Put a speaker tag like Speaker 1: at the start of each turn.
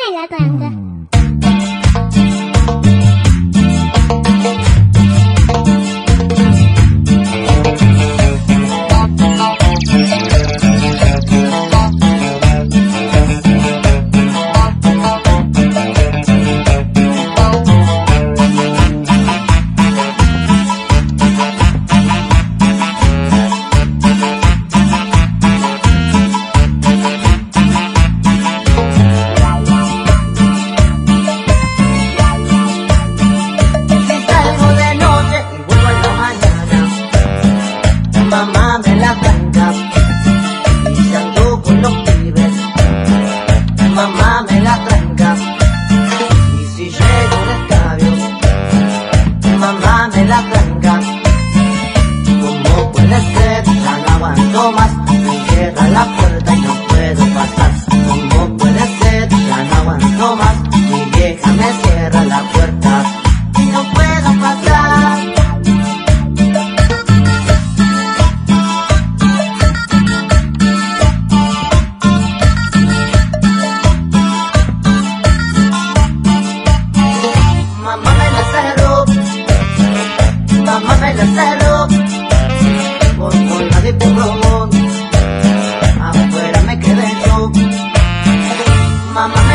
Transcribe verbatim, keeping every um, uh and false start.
Speaker 1: me la tranca.
Speaker 2: Mamá me la tranca y se andó con los pibes. Mamá me la tranca y si llego al escabio. Mamá me la tranca. ¿Cómo puede ser? Ya no aguanto más. Me cierra la puerta y no puedo pasar. ¿Cómo puede ser? Ya no aguanto más. Mi vieja me cierra la puerta y no puedo pasar. Mamá me la cerró, mamá me la cerró, por bola de pulmón, afuera me quedé yo. Mamá